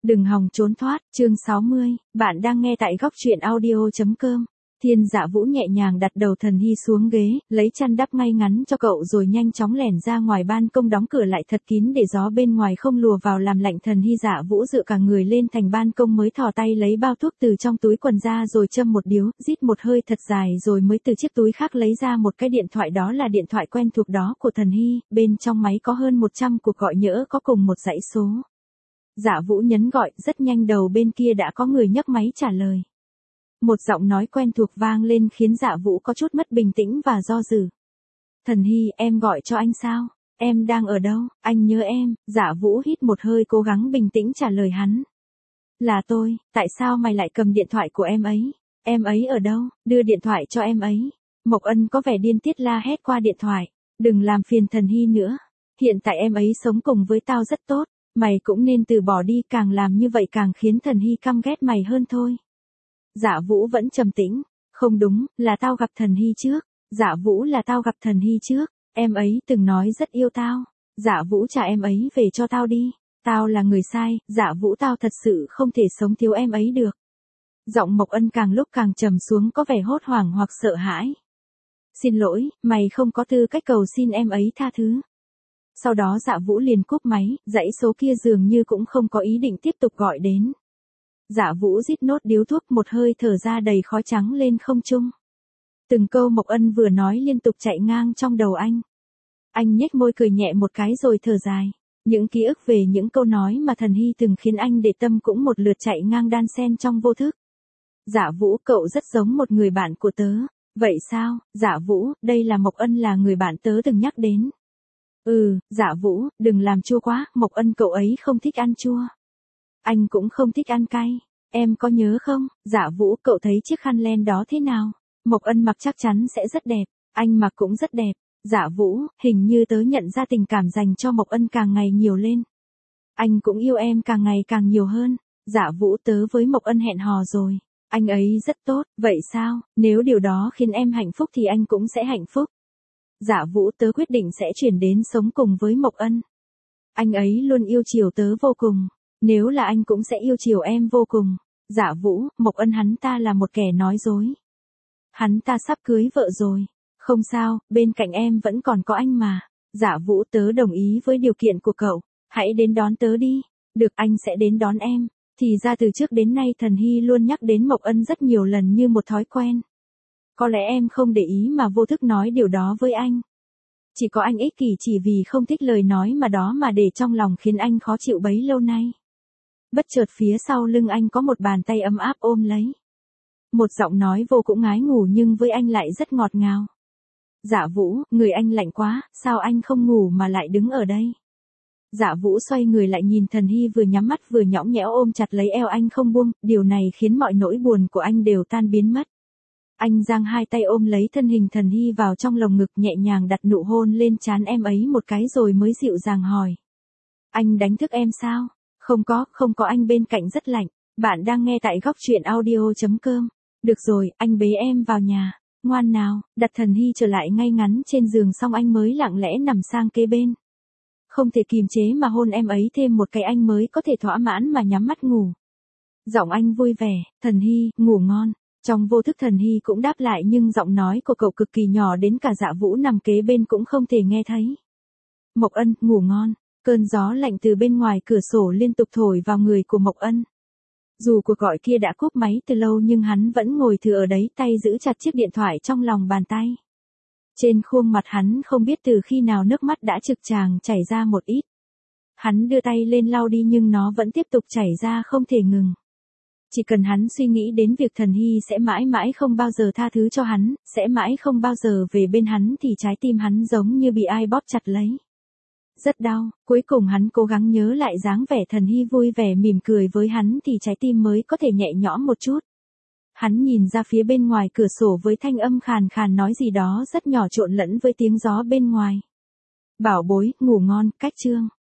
Đừng hòng trốn thoát, chương 60, bạn đang nghe tại góc truyện audio.com. Thiên Dạ Vũ nhẹ nhàng đặt đầu Thần Hy xuống ghế, lấy chăn đắp ngay ngắn cho cậu rồi nhanh chóng lẻn ra ngoài ban công đóng cửa lại thật kín để gió bên ngoài không lùa vào làm lạnh. Thần Hy Dạ Vũ dựa cả người lên thành ban công mới thò tay lấy bao thuốc từ trong túi quần ra rồi châm một điếu, rít một hơi thật dài rồi mới từ chiếc túi khác lấy ra một cái điện thoại, đó là điện thoại quen thuộc đó của Thần Hy, bên trong máy có hơn 100 cuộc gọi nhỡ có cùng một dãy số. Dạ Vũ nhấn gọi, rất nhanh đầu bên kia đã có người nhấc máy trả lời. Một giọng nói quen thuộc vang lên khiến Dạ Vũ có chút mất bình tĩnh và do dự. Thần Hy, em gọi cho anh sao? Em đang ở đâu? Anh nhớ em. Dạ Vũ hít một hơi cố gắng bình tĩnh trả lời hắn. Là tôi, tại sao mày lại cầm điện thoại của em ấy? Em ấy ở đâu? Đưa điện thoại cho em ấy. Mộc Ân có vẻ điên tiết la hét qua điện thoại. Đừng làm phiền Thần Hy nữa. Hiện tại em ấy sống cùng với tao rất tốt. Mày cũng nên từ bỏ đi, càng làm như vậy càng khiến Thần Hy căm ghét mày hơn thôi. Dạ Vũ vẫn trầm tĩnh. Không đúng, là tao gặp Thần Hy trước. Dạ Vũ, là tao gặp Thần Hy trước. Em ấy từng nói rất yêu tao. Dạ Vũ, trả em ấy về cho tao đi. Tao là người sai, Dạ Vũ, tao thật sự không thể sống thiếu em ấy được. Giọng Mộc Ân càng lúc càng trầm xuống, có vẻ hốt hoảng hoặc sợ hãi. Xin lỗi, mày không có tư cách cầu xin em ấy tha thứ. Sau đó Dạ Vũ liền cúp máy, dãy số kia dường như cũng không có ý định tiếp tục gọi đến. Dạ Vũ rít nốt điếu thuốc, một hơi thở ra đầy khói trắng lên không trung. Từng câu Mộc Ân vừa nói liên tục chạy ngang trong đầu anh. Anh nhếch môi cười nhẹ một cái rồi thở dài. Những ký ức về những câu nói mà Thần Hy từng khiến anh để tâm cũng một lượt chạy ngang đan xen trong vô thức. Dạ Vũ, cậu rất giống một người bạn của tớ. Vậy sao? Dạ Vũ, đây là Mộc Ân, là người bạn tớ từng nhắc đến. Dạ Vũ, đừng làm chua quá, Mộc Ân cậu ấy không thích ăn chua. Anh cũng không thích ăn cay. Em có nhớ không? Dạ Vũ, cậu thấy chiếc khăn len đó thế nào? Mộc Ân mặc chắc chắn sẽ rất đẹp. Anh mặc cũng rất đẹp. Dạ Vũ, hình như tớ nhận ra tình cảm dành cho Mộc Ân càng ngày nhiều lên. Anh cũng yêu em càng ngày càng nhiều hơn. Dạ Vũ, tớ với Mộc Ân hẹn hò rồi. Anh ấy rất tốt. Vậy sao? Nếu điều đó khiến em hạnh phúc thì anh cũng sẽ hạnh phúc. Dạ Vũ, tớ quyết định sẽ chuyển đến sống cùng với Mộc Ân. Anh ấy luôn yêu chiều tớ vô cùng. Nếu là anh cũng sẽ yêu chiều em vô cùng. Dạ Vũ, Mộc Ân hắn ta là một kẻ nói dối. Hắn ta sắp cưới vợ rồi. Không sao, bên cạnh em vẫn còn có anh mà. Dạ Vũ, tớ đồng ý với điều kiện của cậu. Hãy đến đón tớ đi. Được, anh sẽ đến đón em. Thì ra từ trước đến nay Thần Hy luôn nhắc đến Mộc Ân rất nhiều lần như một thói quen. Có lẽ em không để ý mà vô thức nói điều đó với anh. Chỉ có anh ích kỷ chỉ vì không thích lời nói mà đó mà để trong lòng khiến anh khó chịu bấy lâu nay. Bất chợt phía sau lưng anh có một bàn tay ấm áp ôm lấy. Một giọng nói vô cũng ngái ngủ nhưng với anh lại rất ngọt ngào. Dạ Vũ, người anh lạnh quá, sao anh không ngủ mà lại đứng ở đây? Dạ Vũ xoay người lại nhìn Thần Hy vừa nhắm mắt vừa nhõng nhẽo ôm chặt lấy eo anh không buông, điều này khiến mọi nỗi buồn của anh đều tan biến mất. Anh giang hai tay ôm lấy thân hình Thần Hy vào trong lồng ngực, nhẹ nhàng đặt nụ hôn lên trán em ấy một cái rồi mới dịu dàng hỏi. Anh đánh thức em sao? Không có, anh bên cạnh rất lạnh. Bạn đang nghe tại góc truyện audio.com. Được rồi, anh bế em vào nhà. Ngoan nào, đặt Thần Hy trở lại ngay ngắn trên giường xong anh mới lặng lẽ nằm sang kế bên. Không thể kìm chế mà hôn em ấy thêm một cái anh mới có thể thỏa mãn mà nhắm mắt ngủ. Giọng anh vui vẻ, Thần Hy, ngủ ngon. Trong vô thức Thần Hy cũng đáp lại nhưng giọng nói của cậu cực kỳ nhỏ đến cả Dạ Vũ nằm kế bên cũng không thể nghe thấy. Mộc Ân, ngủ ngon. Cơn gió lạnh từ bên ngoài cửa sổ liên tục thổi vào người của Mộc Ân. Dù cuộc gọi kia đã cúp máy từ lâu nhưng hắn vẫn ngồi thừa ở đấy, tay giữ chặt chiếc điện thoại trong lòng bàn tay. Trên khuôn mặt hắn không biết từ khi nào nước mắt đã trực tràng chảy ra một ít. Hắn đưa tay lên lau đi nhưng nó vẫn tiếp tục chảy ra không thể ngừng. Chỉ cần hắn suy nghĩ đến việc Thần Hy sẽ mãi mãi không bao giờ tha thứ cho hắn, sẽ mãi không bao giờ về bên hắn thì trái tim hắn giống như bị ai bóp chặt lấy. Rất đau, cuối cùng hắn cố gắng nhớ lại dáng vẻ Thần Hy vui vẻ mỉm cười với hắn thì trái tim mới có thể nhẹ nhõm một chút. Hắn nhìn ra phía bên ngoài cửa sổ với thanh âm khàn khàn nói gì đó rất nhỏ trộn lẫn với tiếng gió bên ngoài. Bảo bối, ngủ ngon, cách chương.